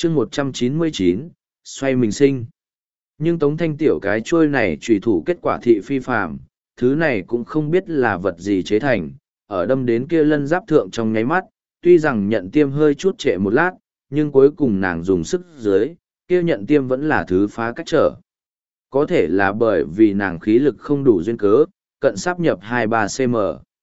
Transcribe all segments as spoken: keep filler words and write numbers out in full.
chương một trăm chín mươi chín, xoay mình sinh. Nhưng Tống Thanh Tiểu cái chuôi này trùy thủ kết quả thị phi phàm, thứ này cũng không biết là vật gì chế thành, ở đâm đến kia lân giáp thượng trong nháy mắt, tuy rằng nhận tiêm hơi chút trệ một lát, nhưng cuối cùng nàng dùng sức dưới, kia nhận tiêm vẫn là thứ phá cách trở. Có thể là bởi vì nàng khí lực không đủ duyên cớ, cận sáp nhập hai ba cm.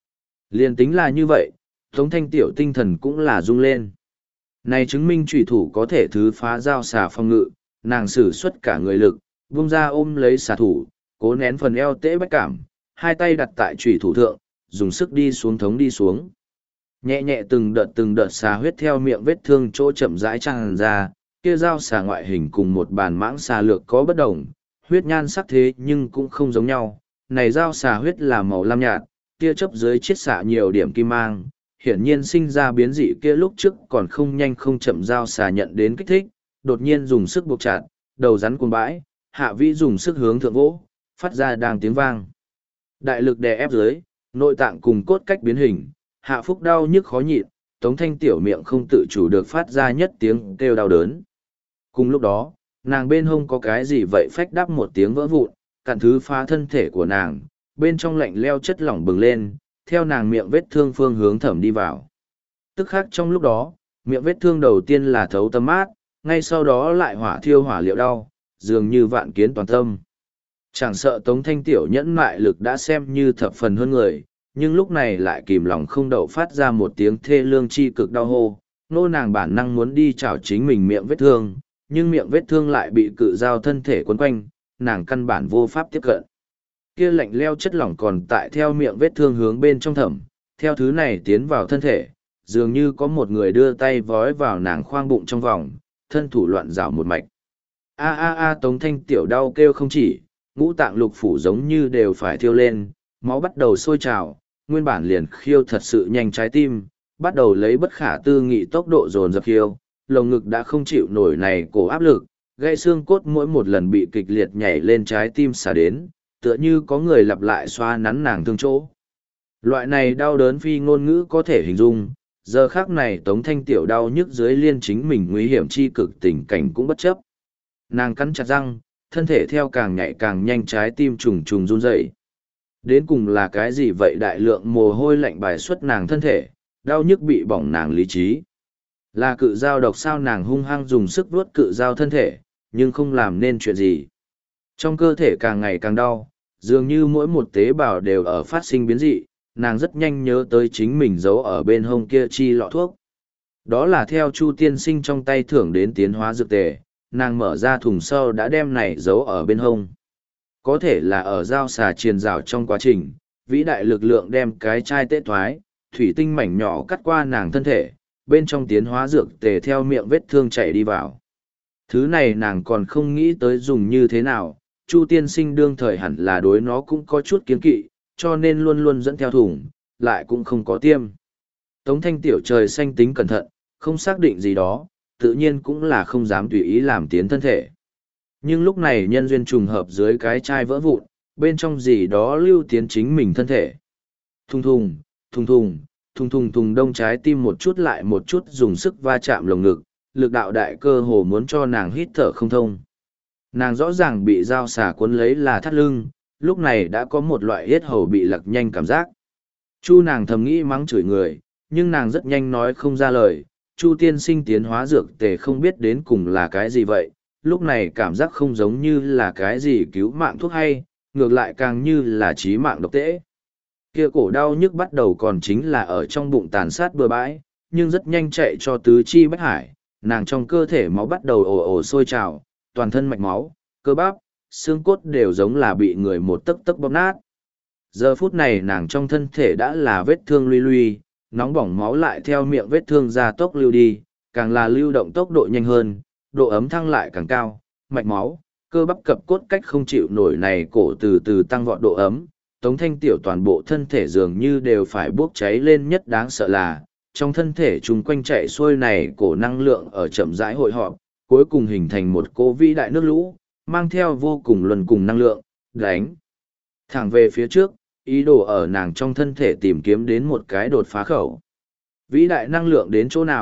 Liên tính là như vậy, Tống Thanh Tiểu tinh thần cũng là rung lên. Này chứng minh trùy thủ có thể thứ phá dao xà phong ngự, nàng sử xuất cả người lực, vung ra ôm lấy xà thủ, cố nén phần eo tễ bách cảm, hai tay đặt tại trùy thủ thượng, dùng sức đi xuống thống đi xuống. Nhẹ nhẹ từng đợt từng đợt xà huyết theo miệng vết thương chỗ chậm rãi tràn ra, kia dao xà ngoại hình cùng một bàn mãng xà lược có bất đồng, huyết nhan sắc thế nhưng cũng không giống nhau. Này dao xà huyết là màu lam nhạt, kia chấp dưới chiết xạ nhiều điểm kim mang, hiển nhiên sinh ra biến dị kia lúc trước còn không nhanh không chậm dao xà nhận đến kích thích, đột nhiên dùng sức buộc chặt, đầu rắn cuồng bãi, hạ vĩ dùng sức hướng thượng vỗ, phát ra đang tiếng vang. Đại lực đè ép dưới, nội tạng cùng cốt cách biến hình, hạ phúc đau nhức khó nhịn, Tống Thanh Tiểu miệng không tự chủ được phát ra nhất tiếng kêu đau đớn. Cùng lúc đó, nàng bên hông có cái gì vậy phách đắp một tiếng vỡ vụn, cặn thứ phá thân thể của nàng, bên trong lạnh leo chất lỏng bừng lên, theo nàng miệng vết thương phương hướng thẩm đi vào. Tức khác trong lúc đó, miệng vết thương đầu tiên là thấu tâm mát, ngay sau đó lại hỏa thiêu hỏa liệu đau, dường như vạn kiến toàn tâm. Chẳng sợ Tống Thanh Tiểu nhẫn mại lực đã xem như thập phần hơn người, nhưng lúc này lại kìm lòng không đậu phát ra một tiếng thê lương chi cực đau hô, nô nàng bản năng muốn đi chảo chính mình miệng vết thương, nhưng miệng vết thương lại bị cự dao thân thể quấn quanh, nàng căn bản vô pháp tiếp cận. Kia lạnh leo chất lỏng còn tại theo miệng vết thương hướng bên trong thẩm, theo thứ này tiến vào thân thể, dường như có một người đưa tay vói vào nàng khoang bụng trong vòng, thân thủ loạn rảo một mạch. A a a Tống Thanh Tiểu đau kêu không chỉ, ngũ tạng lục phủ giống như đều phải thiêu lên, máu bắt đầu sôi trào, nguyên bản liền khiêu thật sự nhanh trái tim, bắt đầu lấy bất khả tư nghị tốc độ dồn dập khiêu, lồng ngực đã không chịu nổi này cổ áp lực, gãy xương cốt mỗi một lần bị kịch liệt nhảy lên trái tim xả đến, tựa như có người lặp lại xoa nắn nàng thương chỗ. Loại này đau đớn phi ngôn ngữ có thể hình dung, giờ khác này Tống Thanh Tiểu đau nhức dưới liên chính mình nguy hiểm chi cực tình cảnh cũng bất chấp. Nàng cắn chặt răng, thân thể theo càng nhạy càng nhanh trái tim trùng trùng run rẩy. Đến cùng là cái gì vậy đại lượng mồ hôi lạnh bài xuất nàng thân thể, đau nhức bị bỏng nàng lý trí. Là cự dao độc sao nàng hung hăng dùng sức vuốt cự dao thân thể, nhưng không làm nên chuyện gì. Trong cơ thể càng ngày càng đau, dường như mỗi một tế bào đều ở phát sinh biến dị, nàng rất nhanh nhớ tới chính mình giấu ở bên hông kia chi lọ thuốc. Đó là theo Chu tiên sinh trong tay thưởng đến tiến hóa dược tề, nàng mở ra thùng sau đã đem này giấu ở bên hông. Có thể là ở dao xà triền rào trong quá trình, vĩ đại lực lượng đem cái chai tê thoái, thủy tinh mảnh nhỏ cắt qua nàng thân thể, bên trong tiến hóa dược tề theo miệng vết thương chảy đi vào. Thứ này nàng còn không nghĩ tới dùng như thế nào, Chu tiên sinh đương thời hẳn là đối nó cũng có chút kiến kỵ, cho nên luôn luôn dẫn theo thùng, lại cũng không có tiêm. Tống Thanh Tiểu trời xanh tính cẩn thận, không xác định gì đó, tự nhiên cũng là không dám tùy ý làm tiến thân thể. Nhưng lúc này nhân duyên trùng hợp dưới cái chai vỡ vụn, bên trong gì đó lưu tiến chính mình thân thể. Thùng thùng, thùng thùng, thùng thùng thùng đông trái tim một chút lại một chút dùng sức va chạm lồng ngực, lực đạo đại cơ hồ muốn cho nàng hít thở không thông. Nàng rõ ràng bị dao xà cuốn lấy là thắt lưng, lúc này đã có một loại yết hầu bị lật nhanh cảm giác. Chu nàng thầm nghĩ mắng chửi người, nhưng nàng rất nhanh nói không ra lời. Chu tiên sinh tiến hóa dược tề không biết đến cùng là cái gì vậy, lúc này cảm giác không giống như là cái gì cứu mạng thuốc hay, ngược lại càng như là chí mạng độc tễ. Kia cổ đau nhức bắt đầu còn chính là ở trong bụng tàn sát bừa bãi, nhưng rất nhanh chạy cho tứ chi bách hải, nàng trong cơ thể máu bắt đầu ồ ồ sôi trào, toàn thân mạch máu, cơ bắp, xương cốt đều giống là bị người một tấc tấc bóp nát. Giờ phút này nàng trong thân thể đã là vết thương luy luy, nóng bỏng máu lại theo miệng vết thương ra tốc lưu đi, càng là lưu động tốc độ nhanh hơn, độ ấm thăng lại càng cao, mạch máu, cơ bắp cập cốt cách không chịu nổi này cổ từ từ tăng vọt độ ấm, Tống Thanh Tiểu toàn bộ thân thể dường như đều phải bốc cháy lên, nhất đáng sợ là, trong thân thể chung quanh chạy xuôi này cổ năng lượng ở chậm rãi hội họp, cuối cùng hình thành một cỗ vĩ đại nước lũ, mang theo vô cùng luân cùng năng lượng, đánh thẳng về phía trước, ý đồ ở nàng trong thân thể tìm kiếm đến một cái đột phá khẩu. Vĩ đại năng lượng đến chỗ nào,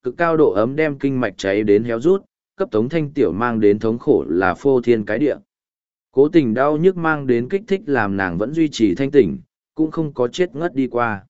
Cực cao độ ấm đem kinh mạch cháy đến héo rút, cấp Tống Thanh Tiểu mang đến thống khổ là phô thiên cái địa. Cố tình đau nhức mang đến kích thích làm nàng vẫn duy trì thanh tỉnh, cũng không có chết ngất đi qua.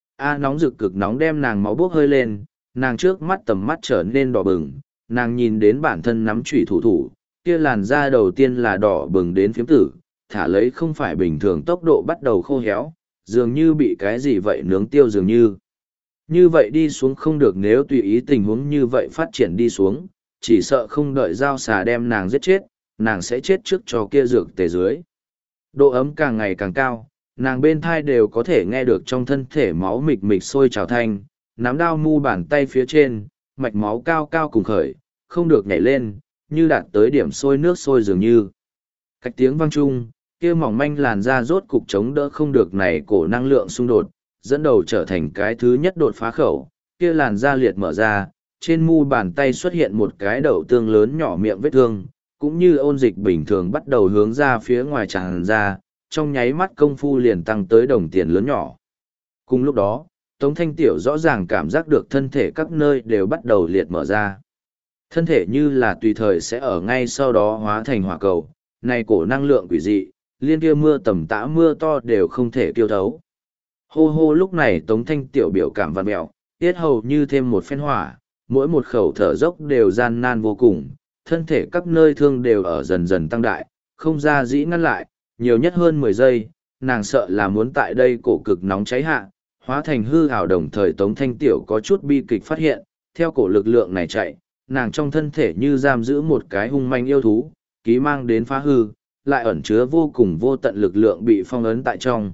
A nóng rực cực nóng đem nàng máu bốc hơi lên, nàng trước mắt tầm mắt trở nên đỏ bừng, nàng nhìn đến bản thân nắm chủy thủ thủ, kia làn da đầu tiên là đỏ bừng đến phiếm tử, thả lấy không phải bình thường tốc độ bắt đầu khô héo, dường như bị cái gì vậy nướng tiêu dường như. Như vậy đi xuống không được, nếu tùy ý tình huống như vậy phát triển đi xuống, chỉ sợ không đợi dao xà đem nàng giết chết, nàng sẽ chết trước cho kia dược tề dưới. Độ ấm càng ngày càng cao, nàng bên thai đều có thể nghe được trong thân thể máu mịch mịch sôi trào thanh, nắm đao mu bàn tay phía trên, mạch máu cao cao cùng khởi, không được nhảy lên, như đạt tới điểm sôi nước sôi dường như. Cách tiếng vang chung, kia mỏng manh làn da rốt cục chống đỡ không được này cổ năng lượng xung đột, dẫn đầu trở thành cái thứ nhất đột phá khẩu, kia làn da liệt mở ra, trên mu bàn tay xuất hiện một cái đậu tương lớn nhỏ miệng vết thương, cũng như ôn dịch bình thường bắt đầu hướng ra phía ngoài tràn ra, trong nháy mắt công phu liền tăng tới đồng tiền lớn nhỏ. Cùng lúc đó, Tống Thanh Tiểu rõ ràng cảm giác được thân thể các nơi đều bắt đầu liệt mở ra. Thân thể như là tùy thời sẽ ở ngay sau đó hóa thành hỏa cầu, này cổ năng lượng quỷ dị, liên kia mưa tầm tã mưa to đều không thể tiêu thấu. Hô hô lúc này Tống Thanh Tiểu biểu cảm vặn mẹo, tiết hầu như thêm một phen hỏa, mỗi một khẩu thở dốc đều gian nan vô cùng, thân thể các nơi thương đều ở dần dần tăng đại, không ra dĩ ngăn lại, nhiều nhất hơn mười giây, nàng sợ là muốn tại đây cổ cực nóng cháy hạ, hóa thành hư ảo. Đồng thời Tống Thanh Tiểu có chút bi kịch phát hiện, theo cổ lực lượng này chạy, nàng trong thân thể như giam giữ một cái hung manh yêu thú, ký mang đến phá hư, lại ẩn chứa vô cùng vô tận lực lượng bị phong ấn tại trong.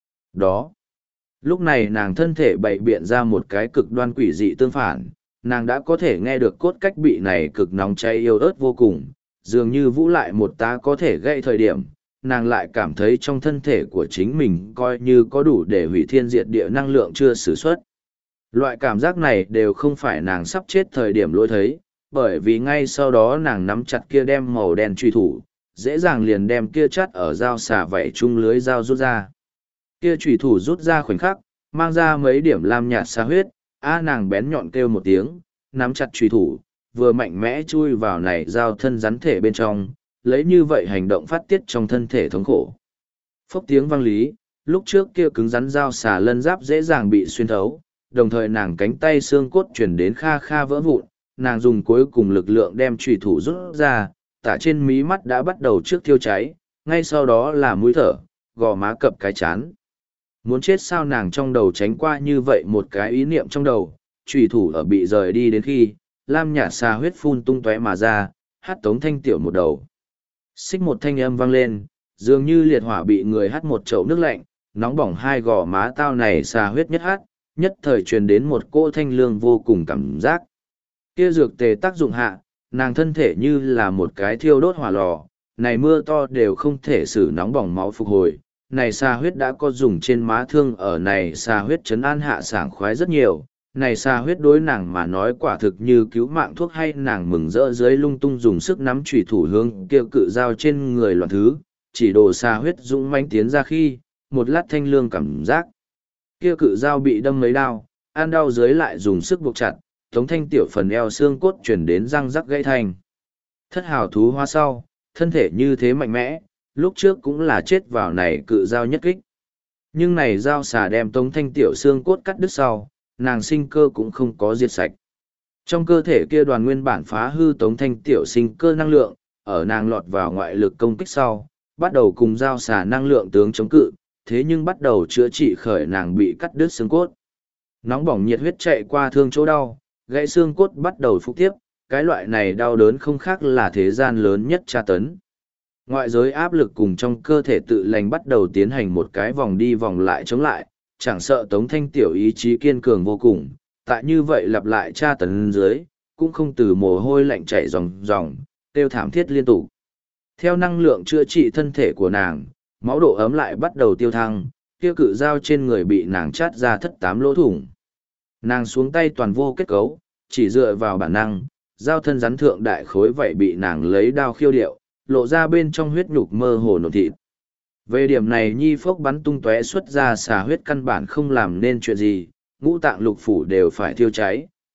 Đó, lúc này nàng thân thể bày biện ra một cái cực đoan quỷ dị tương phản, nàng đã có thể nghe được cốt cách bị này cực nóng cháy yêu ớt vô cùng, dường như vũ lại một tá có thể gây thời điểm, nàng lại cảm thấy trong thân thể của chính mình coi như có đủ để hủy thiên diệt địa năng lượng chưa sử xuất. Loại cảm giác này đều không phải nàng sắp chết thời điểm lỗi thấy, bởi vì ngay sau đó nàng nắm chặt kia đem màu đen truy thủ, dễ dàng liền đem kia chắt ở dao xà vảy chung lưới dao rút ra. Kia truy thủ rút ra khoảnh khắc, mang ra mấy điểm lam nhạt xa huyết, a nàng bén nhọn kêu một tiếng, nắm chặt truy thủ, vừa mạnh mẽ chui vào này dao thân rắn thể bên trong, lấy như vậy hành động phát tiết trong thân thể thống khổ. Phốc tiếng vang lý, lúc trước kia cứng rắn dao xà lân giáp dễ dàng bị xuyên thấu, đồng thời nàng cánh tay xương cốt chuyển đến kha kha vỡ vụn, nàng dùng cuối cùng lực lượng đem truy thủ rút ra, tả trên mí mắt đã bắt đầu trước thiêu cháy, ngay sau đó là mũi thở, gò má cập cái chán. Muốn chết sao, nàng trong đầu tránh qua như vậy một cái ý niệm trong đầu, truy thủ ở bị rời đi đến khi, lam nhạt xà huyết phun tung tóe mà ra, hát Tống Thanh Tiểu một đầu. Xích một thanh âm vang lên, dường như liệt hỏa bị người hắt một chậu nước lạnh, nóng bỏng hai gò má tao này xà huyết nhất hát, nhất thời truyền đến một cỗ thanh lương vô cùng cảm giác. Kia dược tề tác dụng hạ, nàng thân thể như là một cái thiêu đốt hỏa lò, này mưa to đều không thể xử nóng bỏng máu phục hồi. Này xà huyết đã có dùng trên má thương ở này xà huyết trấn an hạ sảng khoái rất nhiều. Này xà huyết đối nàng mà nói quả thực như cứu mạng thuốc hay, nàng mừng rỡ dưới lung tung dùng sức nắm chủy thủ hướng kia cự dao trên người loạn thứ, chỉ đồ xà huyết dũng mãnh tiến ra khi, một lát thanh lương cảm giác. Kia cự dao bị đâm mấy đao, ăn đau dưới lại dùng sức buộc chặt, Tống Thanh Tiểu phần eo xương cốt chuyển đến răng rắc gãy thành. Thất hào thú hoa sau, thân thể như thế mạnh mẽ, lúc trước cũng là chết vào này cự dao nhất kích. Nhưng này dao xà đem Tống Thanh Tiểu xương cốt cắt đứt sau, nàng sinh cơ cũng không có diệt sạch. Trong cơ thể kia đoàn nguyên bản phá hư Tống Thanh Tiểu sinh cơ năng lượng, ở nàng lọt vào ngoại lực công kích sau, bắt đầu cùng dao xà năng lượng tướng chống cự, thế nhưng bắt đầu chữa trị khởi nàng bị cắt đứt xương cốt. Nóng bỏng nhiệt huyết chạy qua thương chỗ đau, gãy xương cốt bắt đầu phục tiếp, cái loại này đau đớn không khác là thế gian lớn nhất tra tấn. Ngoại giới áp lực cùng trong cơ thể tự lành bắt đầu tiến hành một cái vòng đi vòng lại chống lại, chẳng sợ Tống Thanh Tiểu ý chí kiên cường vô cùng, tại như vậy lặp lại tra tấn dưới, cũng không từ mồ hôi lạnh chảy ròng ròng, kêu thảm thiết liên tục. Theo năng lượng chữa trị thân thể của nàng, máu độ ấm lại bắt đầu tiêu thăng, kia cự dao trên người bị nàng chát ra thất tám lỗ thủng. Nàng xuống tay toàn vô kết cấu, chỉ dựa vào bản năng, dao thân rắn thượng đại khối vậy bị nàng lấy đao khiêu điệu, lộ ra bên trong huyết nhục mơ hồ nổ thịt. Về điểm này nhi phốc bắn tung tóe xuất ra xà huyết căn bản không làm nên chuyện gì, ngũ tạng lục phủ đều phải thiêu cháy,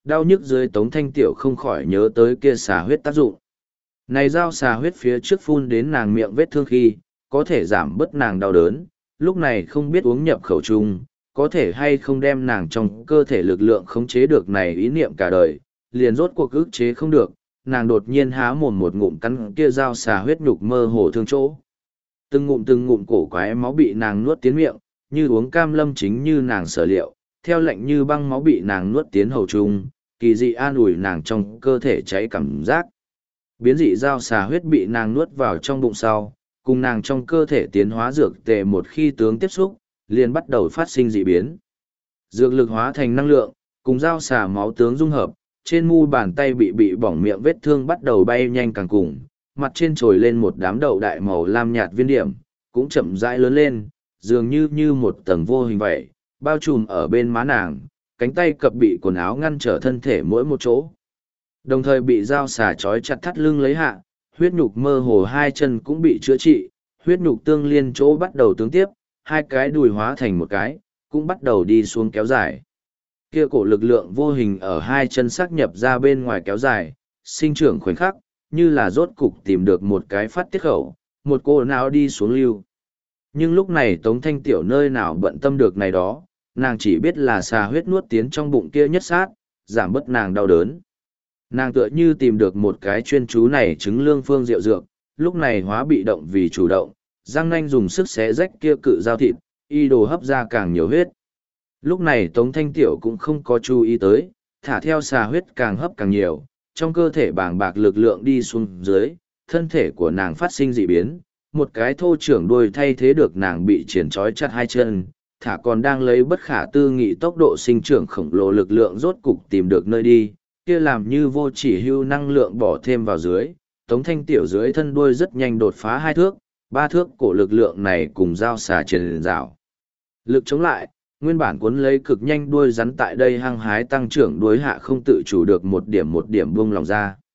đau nhức dưới Tống Thanh Tiểu không khỏi nhớ tới kia xà huyết tác dụng. Này dao xà huyết phía trước phun đến nàng miệng vết thương khi, có thể giảm bớt nàng đau đớn, lúc này không biết uống nhập khẩu trung, có thể hay không đem nàng trong cơ thể lực lượng khống chế được này ý niệm cả đời, liền rốt cuộc ức chế không được, nàng đột nhiên há mồm một ngụm cắn kia dao xà huyết nhục mơ hồ thương chỗ. Từng ngụm từng ngụm cổ quái máu bị nàng nuốt tiến miệng, như uống cam lâm chính như nàng sở liệu, theo lệnh như băng máu bị nàng nuốt tiến hầu trung, kỳ dị an ủi nàng trong cơ thể cháy cảm giác. Biến dị dao xà huyết bị nàng nuốt vào trong bụng sau, cùng nàng trong cơ thể tiến hóa dược tề một khi tướng tiếp xúc, liền bắt đầu phát sinh dị biến. Dược lực hóa thành năng lượng, cùng dao xà máu tướng dung hợp, trên mu bàn tay bị bị bỏng miệng vết thương bắt đầu bay nhanh càng cùng, mặt trên trồi lên một đám đậu đại màu lam nhạt viên điểm, cũng chậm rãi lớn lên, dường như như một tầng vô hình vậy, bao trùm ở bên má nàng, cánh tay cập bị quần áo ngăn trở thân thể mỗi một chỗ. Đồng thời bị dao xà trói chặt thắt lưng lấy hạ, huyết nhục mơ hồ hai chân cũng bị chữa trị, huyết nhục tương liên chỗ bắt đầu tướng tiếp, hai cái đùi hóa thành một cái, cũng bắt đầu đi xuống kéo dài. Kia cổ lực lượng vô hình ở hai chân xác nhập ra bên ngoài kéo dài, sinh trưởng khoảnh khắc, như là rốt cục tìm được một cái phát tiết khẩu, một cô nào đi xuống lưu. Nhưng lúc này Tống Thanh Tiểu nơi nào bận tâm được này đó, nàng chỉ biết là xà huyết nuốt tiến trong bụng kia nhất sát, giảm bớt nàng đau đớn. Nàng tựa như tìm được một cái chuyên chú này chứng lương phương diệu dược, lúc này hóa bị động vì chủ động, răng nanh dùng sức xé rách kia cự dao thịt, y đồ hấp ra càng nhiều huyết. Lúc này Tống Thanh Tiểu cũng không có chú ý tới, thả theo xà huyết càng hấp càng nhiều, trong cơ thể bàng bạc lực lượng đi xuống dưới, thân thể của nàng phát sinh dị biến, một cái thô trưởng đuôi thay thế được nàng bị triển trói chặt hai chân, thả còn đang lấy bất khả tư nghị tốc độ sinh trưởng khổng lồ lực lượng rốt cục tìm được nơi đi, kia làm như vô chỉ hưu năng lượng bỏ thêm vào dưới, Tống Thanh Tiểu dưới thân đuôi rất nhanh đột phá hai thước, ba thước cổ lực lượng này cùng dao xà truyền rào. Lực chống lại, nguyên bản cuốn lấy cực nhanh đuôi rắn tại đây hăng hái tăng trưởng đuôi hạ không tự chủ được một điểm một điểm buông lòng ra.